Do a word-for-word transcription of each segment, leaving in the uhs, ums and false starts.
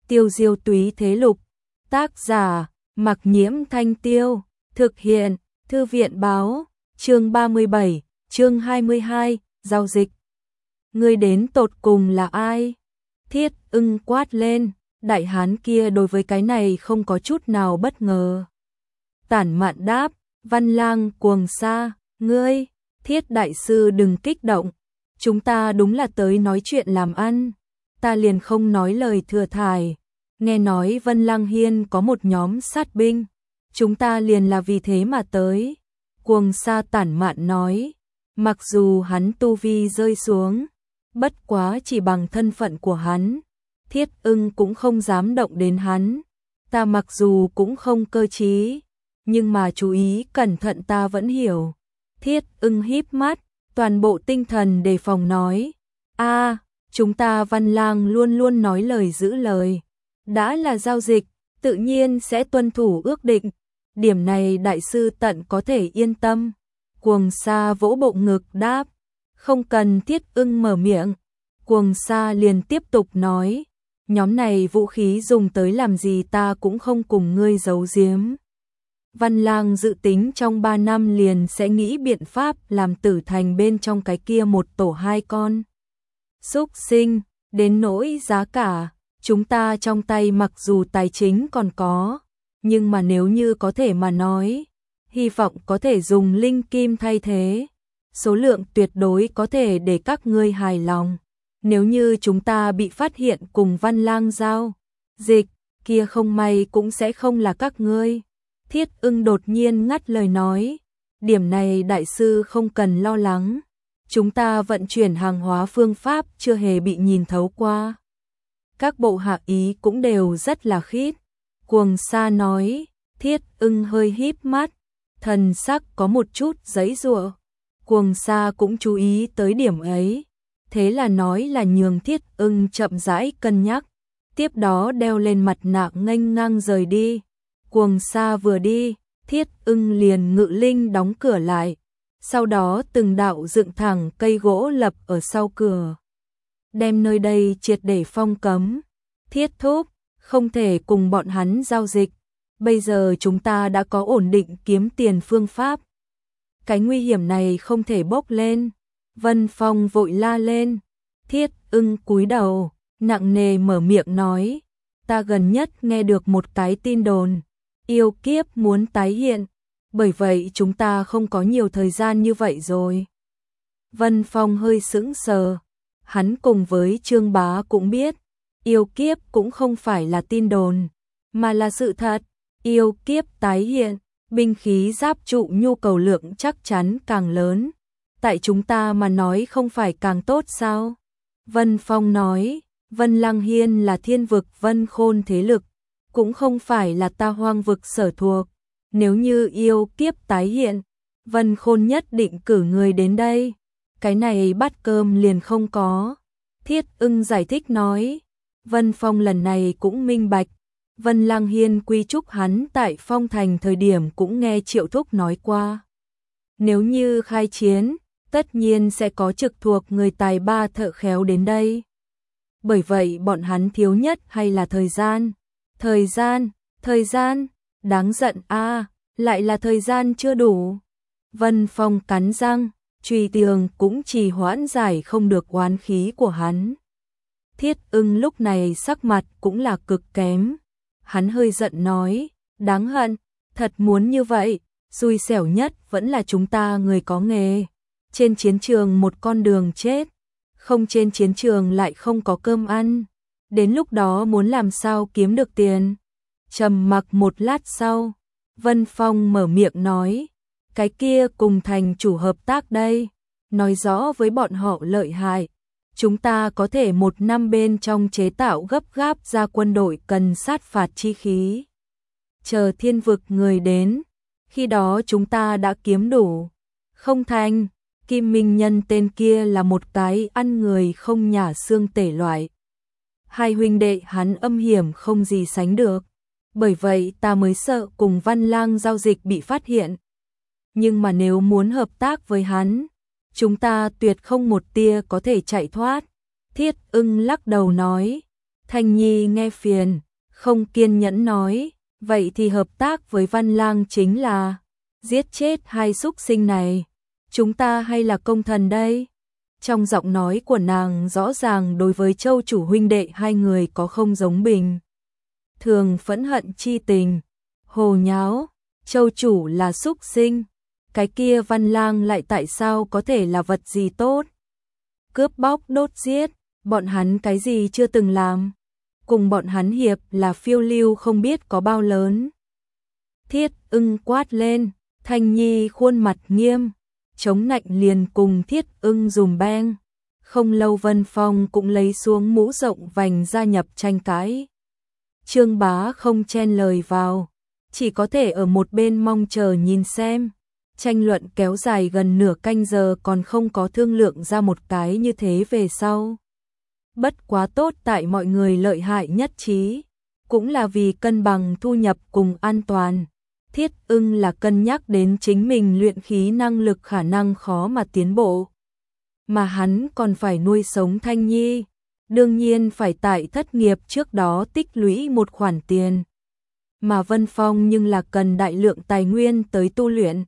Tiêu diêu túy thế lục. Tác giả, Mặc Nhiễm Thanh Tiêu. Thực hiện, Thư viện báo. Chương ba mươi bảy, chương hai mươi hai, giao dịch. Ngươi đến tột cùng là ai? Thiết Ưng quát lên, đại hán kia đối với cái này không có chút nào bất ngờ. Tản Mạn đáp, Văn Lang Cuồng Sa, ngươi, Thiết đại sư đừng kích động, chúng ta đúng là tới nói chuyện làm ăn, ta liền không nói lời thừa thải. Nghe nói Vân Lang Hiên có một nhóm sát binh, chúng ta liền là vì thế mà tới. Cuồng Sa Tản Mạn nói, mặc dù hắn tu vi rơi xuống, bất quá chỉ bằng thân phận của hắn, Thiết Ưng cũng không dám động đến hắn. Ta mặc dù cũng không cơ trí, nhưng mà chú ý cẩn thận ta vẫn hiểu. Thiết Ưng híp mắt, toàn bộ tinh thần đề phòng nói, a, chúng ta Văn Lang luôn luôn nói lời giữ lời. Đã là giao dịch, tự nhiên sẽ tuân thủ ước định. Điểm này đại sư tận có thể yên tâm. Cuồng Sa vỗ bộ ngực đáp, không cần Thiết Ưng mở miệng. Cuồng Sa liền tiếp tục nói, nhóm này vũ khí dùng tới làm gì ta cũng không cùng ngươi giấu giếm. Văn Lang dự tính trong ba năm liền sẽ nghĩ biện pháp làm Tử Thành bên trong cái kia một tổ hai con súc sinh, đến nỗi giá cả, chúng ta trong tay mặc dù tài chính còn có, nhưng mà nếu như có thể mà nói, hy vọng có thể dùng linh kim thay thế, số lượng tuyệt đối có thể để các ngươi hài lòng. Nếu như chúng ta bị phát hiện cùng Văn Lang giao dịch, kia không may cũng sẽ không là các ngươi. Thiết Ưng đột nhiên ngắt lời nói, điểm này đại sư không cần lo lắng, chúng ta vận chuyển hàng hóa phương pháp chưa hề bị nhìn thấu qua. Các bộ hạ ý cũng đều rất là khít. Cuồng Sa nói, Thiết Ưng hơi híp mắt, thần sắc có một chút giãy giụa. Cuồng Sa cũng chú ý tới điểm ấy, thế là nói là nhường Thiết Ưng chậm rãi cân nhắc, tiếp đó đeo lên mặt nạ nghênh ngang rời đi. Cuồng Sa vừa đi, Thiết Ưng liền ngự linh đóng cửa lại, sau đó từng đạo dựng thẳng cây gỗ lập ở sau cửa, đem nơi đây triệt để phong cấm. Thiết thúc, không thể cùng bọn hắn giao dịch, bây giờ chúng ta đã có ổn định kiếm tiền phương pháp. Cái nguy hiểm này không thể bốc lên. Vân Phong vội la lên. Thiết Ưng cúi đầu, nặng nề mở miệng nói, ta gần nhất nghe được một cái tin đồn, yêu kiếp muốn tái hiện, bởi vậy chúng ta không có nhiều thời gian như vậy rồi. Vân Phong hơi sững sờ, hắn cùng với Trương Bá cũng biết, yêu kiếp cũng không phải là tin đồn, mà là sự thật. Yêu kiếp tái hiện, binh khí giáp trụ nhu cầu lượng chắc chắn càng lớn. Tại chúng ta mà nói không phải càng tốt sao? Vân Phong nói, Vân Lang Hiên là thiên vực Vân Khôn thế lực, cũng không phải là ta Hoang vực sở thuộc. Nếu như yêu kiếp tái hiện, Vân Khôn nhất định cử người đến đây. Cái này bát cơm liền không có. Thiết Ưng giải thích nói, Vân Phong lần này cũng minh bạch. Vân Lang Hiên quy chúc hắn tại Phong Thành thời điểm cũng nghe Triệu Thúc nói qua. Nếu như khai chiến, tất nhiên sẽ có trực thuộc người tài ba thợ khéo đến đây. Bởi vậy bọn hắn thiếu nhất hay là thời gian. Thời gian, thời gian, đáng giận a, lại là thời gian chưa đủ. Vân Phong cắn răng, Truy Tường cũng trì hoãn giải không được oán khí của hắn. Thiết Ưng lúc này sắc mặt cũng là cực kém. Hắn hơi giận nói, đáng hận, thật muốn như vậy, xui xẻo nhất vẫn là chúng ta người có nghề. Trên chiến trường một con đường chết, không trên chiến trường lại không có cơm ăn. Đến lúc đó muốn làm sao kiếm được tiền. Trầm mặc một lát sau, Vân Phong mở miệng nói, cái kia cùng thành chủ hợp tác đây, nói rõ với bọn họ lợi hại. Chúng ta có thể một năm bên trong chế tạo gấp gáp ra quân đội cần sát phạt chi khí. Chờ thiên vực người đến, khi đó chúng ta đã kiếm đủ. Không thành, Kim Minh Nhân tên kia là một cái ăn người không nhả xương tể loại. Hai huynh đệ hắn âm hiểm không gì sánh được. Bởi vậy ta mới sợ cùng Văn Lang giao dịch bị phát hiện. Nhưng mà nếu muốn hợp tác với hắn, chúng ta tuyệt không một tia có thể chạy thoát. Thiết Ưng lắc đầu nói, Thanh Nhi nghe phiền, không kiên nhẫn nói, vậy thì hợp tác với Văn Lang chính là giết chết hai súc sinh này. Chúng ta hay là công thần đây? Trong giọng nói của nàng rõ ràng đối với Châu chủ huynh đệ hai người có không giống bình thường phẫn hận chi tình. Hồ nháo, Châu chủ là súc sinh, cái kia Văn Lang lại tại sao có thể là vật gì tốt? Cướp bóc đốt giết, bọn hắn cái gì chưa từng làm? Cùng bọn hắn hiệp là phiêu lưu không biết có bao lớn. Thiết Ưng quát lên, Thanh Nhi khuôn mặt nghiêm, chống nạnh liền cùng Thiết Ưng dùm beng. Không lâu Vân Phong cũng lấy xuống mũ rộng vành gia nhập tranh cãi. Trương Bá không chen lời vào, chỉ có thể ở một bên mong chờ nhìn xem. Tranh luận kéo dài gần nửa canh giờ còn không có thương lượng ra một cái như thế về sau. Bất quá tốt tại mọi người lợi hại nhất trí, cũng là vì cân bằng thu nhập cùng an toàn. Thiết Ưng là cân nhắc đến chính mình luyện khí năng lực khả năng khó mà tiến bộ. Mà hắn còn phải nuôi sống Thanh Nhi, đương nhiên phải tại thất nghiệp trước đó tích lũy một khoản tiền. Mà Vân Phong nhưng là cần đại lượng tài nguyên tới tu luyện.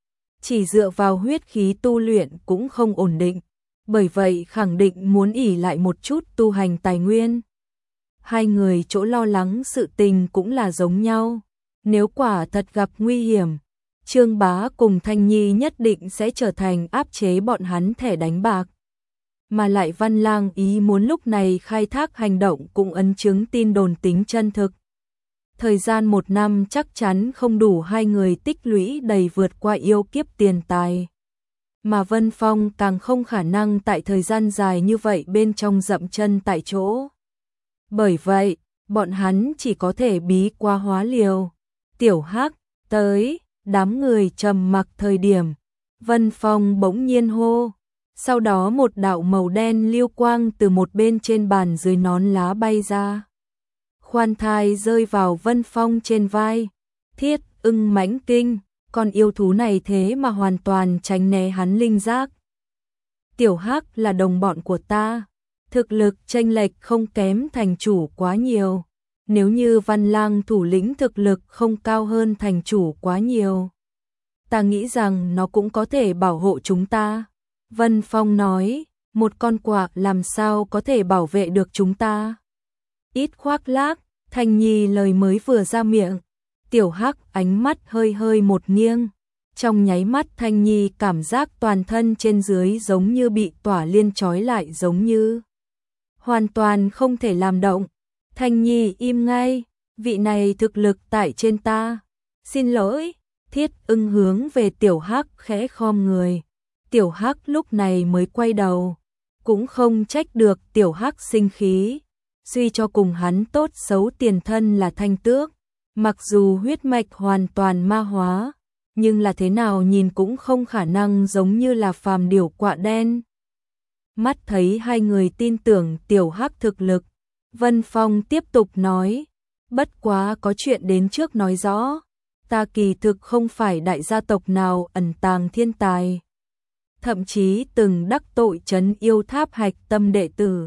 Chỉ dựa vào huyết khí tu luyện cũng không ổn định, bởi vậy khẳng định muốn ỷ lại một chút tu hành tài nguyên. Hai người chỗ lo lắng sự tình cũng là giống nhau. Nếu quả thật gặp nguy hiểm, Trương Bá cùng Thanh Nhi nhất định sẽ trở thành áp chế bọn hắn thẻ đánh bạc. Mà lại Văn Lang ý muốn lúc này khai thác hành động cũng ấn chứng tin đồn tính chân thực. Thời gian một năm chắc chắn không đủ hai người tích lũy đầy vượt qua yêu kiếp tiền tài. Mà Vân Phong càng không khả năng tại thời gian dài như vậy bên trong dậm chân tại chỗ. Bởi vậy, bọn hắn chỉ có thể bí qua hóa liều. Tiểu Hắc tới, đám người trầm mặc thời điểm, Vân Phong bỗng nhiên hô. Sau đó một đạo màu đen lưu quang từ một bên trên bàn dưới nón lá bay ra. Khoan thai rơi vào Vân Phong trên vai. Thiết Ưng mãnh kinh, con yêu thú này thế mà hoàn toàn tránh né hắn linh giác. Tiểu Hắc là đồng bọn của ta, thực lực chênh lệch không kém thành chủ quá nhiều. Nếu như Văn Lang thủ lĩnh thực lực không cao hơn thành chủ quá nhiều, ta nghĩ rằng nó cũng có thể bảo hộ chúng ta. Vân Phong nói, một con quạ làm sao có thể bảo vệ được chúng ta? Ít khoác lác, Thanh Nhi lời mới vừa ra miệng. Tiểu Hắc ánh mắt hơi hơi một nghiêng. Trong nháy mắt Thanh Nhi cảm giác toàn thân trên dưới giống như bị tỏa liên trói lại giống như. Hoàn toàn không thể làm động. Thanh Nhi im ngay, vị này thực lực tại trên ta. Xin lỗi, Thiết Ưng hướng về Tiểu Hắc khẽ khom người. Tiểu Hắc lúc này mới quay đầu, cũng không trách được Tiểu Hắc sinh khí. Suy cho cùng hắn tốt xấu tiền thân là Thanh Tước, mặc dù huyết mạch hoàn toàn ma hóa, nhưng là thế nào nhìn cũng không khả năng giống như là phàm điểu quạ đen. Mắt thấy hai người tin tưởng Tiểu Hắc thực lực, Vân Phong tiếp tục nói, bất quá có chuyện đến trước nói rõ, ta kỳ thực không phải đại gia tộc nào ẩn tàng thiên tài. Thậm chí từng đắc tội trấn yêu tháp hạch tâm đệ tử.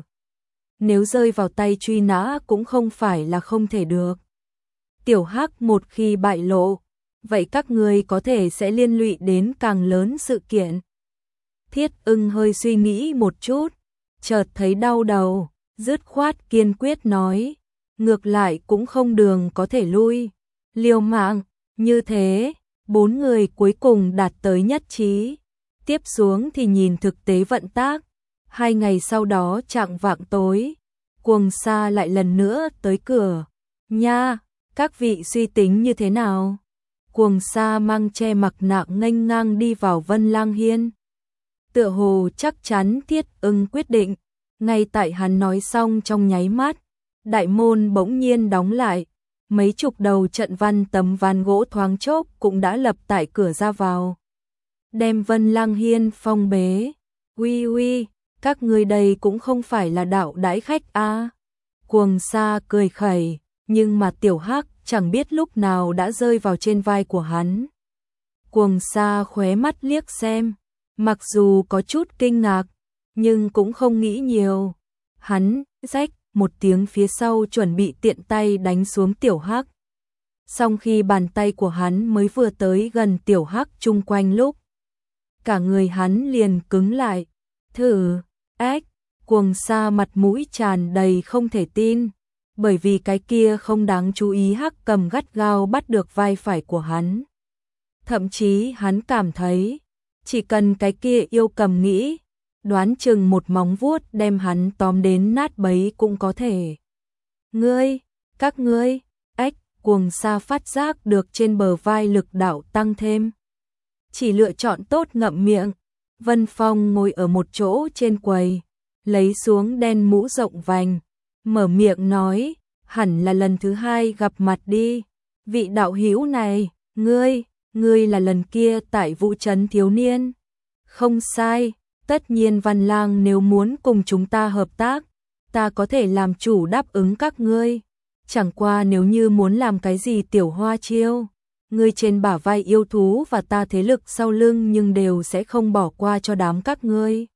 Nếu rơi vào tay truy nã cũng không phải là không thể được. Tiểu Hắc một khi bại lộ, vậy các người có thể sẽ liên lụy đến càng lớn sự kiện. Thiết Ưng hơi suy nghĩ một chút, chợt thấy đau đầu, dứt khoát kiên quyết nói, ngược lại cũng không đường có thể lui. Liều mạng, như thế, bốn người cuối cùng đạt tới nhất trí. Tiếp xuống thì nhìn thực tế vận tác. Hai ngày sau đó chạng vạng tối, Cuồng Sa lại lần nữa tới cửa. Nha, các vị suy tính như thế nào? Cuồng Sa mang che mặt nạ nghênh ngang đi vào Vân Lang Hiên. Tựa hồ chắc chắn Thiết Ưng quyết định. Ngay tại hắn nói xong trong nháy mắt, đại môn bỗng nhiên đóng lại. Mấy chục đầu trận văn tấm ván gỗ thoáng chốc cũng đã lập tại cửa ra vào. Đem Vân Lang Hiên phong bế. Uy uy, các người đây cũng không phải là đạo đãi khách a. À. Cuồng Sa cười khẩy, nhưng mà Tiểu Hắc chẳng biết lúc nào đã rơi vào trên vai của hắn. Cuồng Sa khóe mắt liếc xem, mặc dù có chút kinh ngạc, nhưng cũng không nghĩ nhiều. Hắn rách một tiếng phía sau chuẩn bị tiện tay đánh xuống Tiểu Hắc. Song khi bàn tay của hắn mới vừa tới gần Tiểu Hắc chung quanh lúc, cả người hắn liền cứng lại. Thử, ếch, Cuồng Sa mặt mũi tràn đầy không thể tin, bởi vì cái kia không đáng chú ý Hắc cầm gắt gao bắt được vai phải của hắn. Thậm chí hắn cảm thấy, chỉ cần cái kia yêu cầm nghĩ, đoán chừng một móng vuốt đem hắn tóm đến nát bấy cũng có thể. Ngươi, các ngươi, ếch, Cuồng Sa phát giác được trên bờ vai lực đạo tăng thêm. Chỉ lựa chọn tốt ngậm miệng. Vân Phong ngồi ở một chỗ trên quầy, lấy xuống đen mũ rộng vành, mở miệng nói, hẳn là lần thứ hai gặp mặt đi. Vị đạo hữu này, ngươi, ngươi là lần kia tại Vũ Trấn thiếu niên. Không sai, tất nhiên Văn Lang nếu muốn cùng chúng ta hợp tác, ta có thể làm chủ đáp ứng các ngươi. Chẳng qua nếu như muốn làm cái gì tiểu hoa chiêu, ngươi trên bả vai yêu thú và ta thế lực sau lưng nhưng đều sẽ không bỏ qua cho đám các ngươi.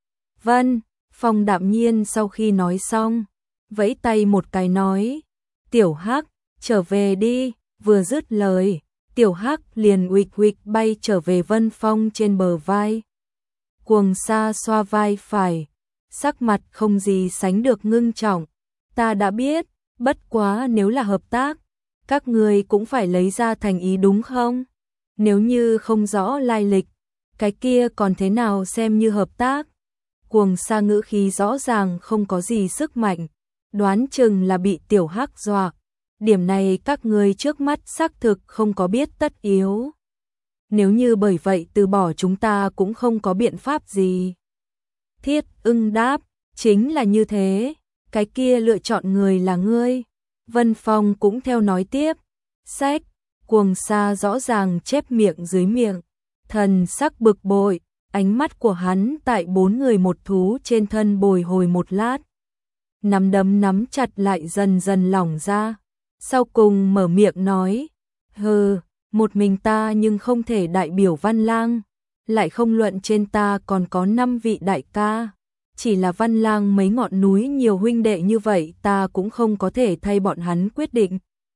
Vân Phong đạm nhiên sau khi nói xong, vẫy tay một cái nói, Tiểu Hắc, trở về đi. Vừa dứt lời, Tiểu Hắc liền uịch uịch bay trở về Vân Phong trên bờ vai. Cuồng Sa xoa vai phải, sắc mặt không gì sánh được ngưng trọng. Ta đã biết, bất quá nếu là hợp tác, các ngươi cũng phải lấy ra thành ý đúng không? Nếu như không rõ lai lịch, cái kia còn thế nào xem như hợp tác? Cuồng Sa ngữ khí rõ ràng không có gì sức mạnh, đoán chừng là bị Tiểu Hắc dọa. Điểm này các ngươi trước mắt xác thực không có biết tất yếu. Nếu như bởi vậy từ bỏ chúng ta cũng không có biện pháp gì. Thiết Ưng đáp, chính là như thế, cái kia lựa chọn người là ngươi. Vân Phong cũng theo nói tiếp, sách, Cuồng Sa rõ ràng chép miệng dưới miệng, thần sắc bực bội, ánh mắt của hắn tại bốn người một thú trên thân bồi hồi một lát. Nắm đấm nắm chặt lại dần dần lỏng ra, sau cùng mở miệng nói, hừ, một mình ta nhưng không thể đại biểu Văn Lang, lại không luận trên ta còn có năm vị đại ca. Chỉ là Văn Lang mấy ngọn núi nhiều huynh đệ như vậy ta cũng không có thể thay bọn hắn quyết định.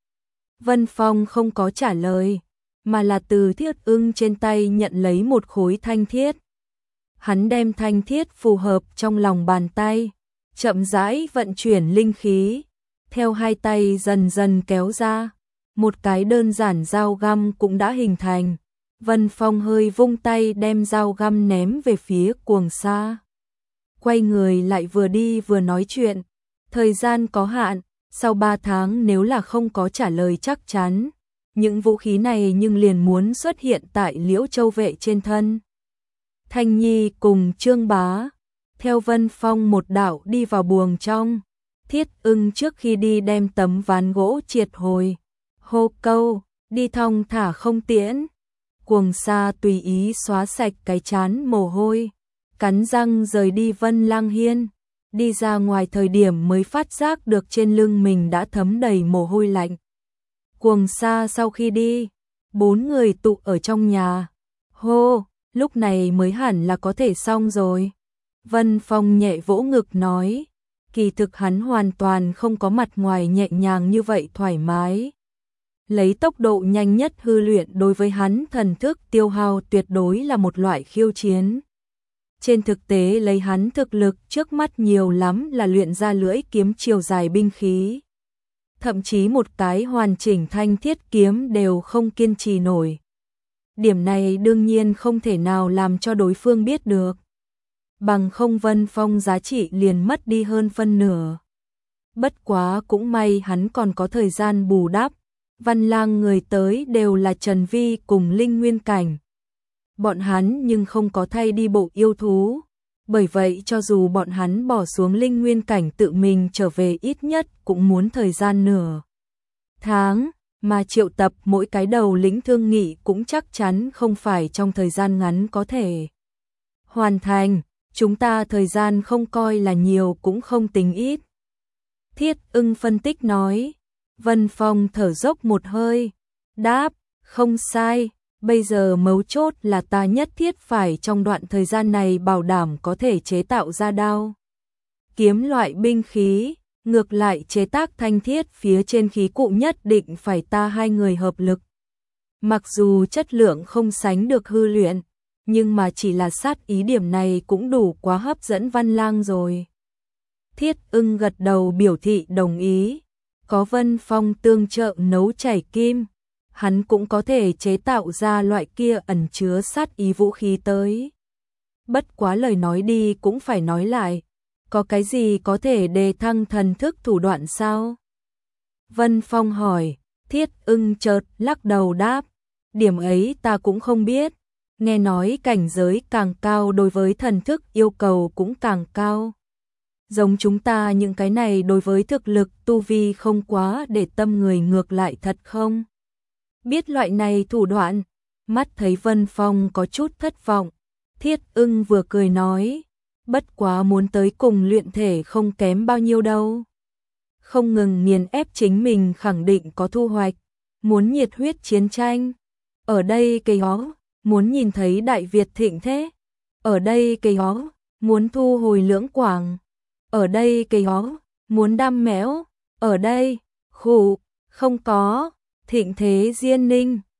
Vân Phong không có trả lời, mà là từ Thiết Ưng trên tay nhận lấy một khối thanh thiết. Hắn đem thanh thiết phù hợp trong lòng bàn tay, chậm rãi vận chuyển linh khí, theo hai tay dần dần kéo ra, một cái đơn giản dao găm cũng đã hình thành. Vân Phong hơi vung tay đem dao găm ném về phía Cuồng Sa. Quay người lại vừa đi vừa nói chuyện, thời gian có hạn, sau ba tháng nếu là không có trả lời chắc chắn, những vũ khí này nhưng liền muốn xuất hiện tại Liễu Châu vệ trên thân. Thanh Nhi cùng Trương Bá, theo Vân Phong một đạo đi vào buồng trong, Thiết Ưng trước khi đi đem tấm ván gỗ triệt hồi, hô câu, đi thong thả không tiễn. Cuồng Sa tùy ý xóa sạch cái chán mồ hôi, cắn răng rời đi Vân Lang Hiên, đi ra ngoài thời điểm mới phát giác được trên lưng mình đã thấm đầy mồ hôi lạnh. Cuồng Sa sau khi đi, bốn người tụ ở trong nhà, hô, lúc này mới hẳn là có thể xong rồi. Vân Phong nhẹ vỗ ngực nói, kỳ thực hắn hoàn toàn không có mặt ngoài nhẹ nhàng như vậy thoải mái. Lấy tốc độ nhanh nhất hư luyện đối với hắn thần thức tiêu hao tuyệt đối là một loại khiêu chiến. Trên thực tế lấy hắn thực lực trước mắt nhiều lắm là luyện ra lưỡi kiếm chiều dài binh khí. Thậm chí một cái hoàn chỉnh thanh thiết kiếm đều không kiên trì nổi. Điểm này đương nhiên không thể nào làm cho đối phương biết được. Bằng không Vân Phong giá trị liền mất đi hơn phân nửa. Bất quá cũng may hắn còn có thời gian bù đắp. Văn Lang người tới đều là Trần Vi cùng Linh Nguyên Cảnh. Bọn hắn nhưng không có thay đi bộ yêu thú. Bởi vậy cho dù bọn hắn bỏ xuống Linh Nguyên Cảnh tự mình trở về ít nhất cũng muốn thời gian nửa tháng. Mà triệu tập mỗi cái đầu lĩnh thương nghị cũng chắc chắn không phải trong thời gian ngắn có thể hoàn thành. Chúng ta thời gian không coi là nhiều cũng không tính ít. Thiết Ưng phân tích nói. Vân Phong thở dốc một hơi, đáp, không sai, bây giờ mấu chốt là ta nhất thiết phải trong đoạn thời gian này bảo đảm có thể chế tạo ra đao kiếm loại binh khí, Ngược lại chế tác thanh thiết phía trên khí cụ nhất định phải ta hai người hợp lực. Mặc dù chất lượng không sánh được hư luyện, nhưng mà chỉ là sát ý điểm này cũng đủ quá hấp dẫn Văn Lang rồi. Thiết Ưng gật đầu biểu thị đồng ý. Có Vân Phong tương trợ nấu chảy kim, hắn cũng có thể chế tạo ra loại kia ẩn chứa sát ý vũ khí tới. Bất quá lời nói đi cũng phải nói lại, có cái gì có thể đề thăng thần thức thủ đoạn sao? Vân Phong hỏi, Thiết Ưng chợt lắc đầu đáp, điểm ấy ta cũng không biết, nghe nói cảnh giới càng cao đối với thần thức yêu cầu cũng càng cao. Giống chúng ta những cái này đối với thực lực tu vi không quá để tâm người ngược lại thật không? Biết loại này thủ đoạn, mắt thấy Vân Phong có chút thất vọng, Thiết Ưng vừa cười nói, bất quá muốn tới cùng luyện thể không kém bao nhiêu đâu. Không ngừng nghiền ép chính mình khẳng định có thu hoạch, muốn nhiệt huyết chiến tranh. Ở đây cây hó, muốn nhìn thấy Đại Việt thịnh thế. Ở đây cây hó, muốn thu hồi lưỡng quảng. Ở đây cây hó, muốn đam mẽo. Ở đây, khủ, không có, thịnh thế diên ninh.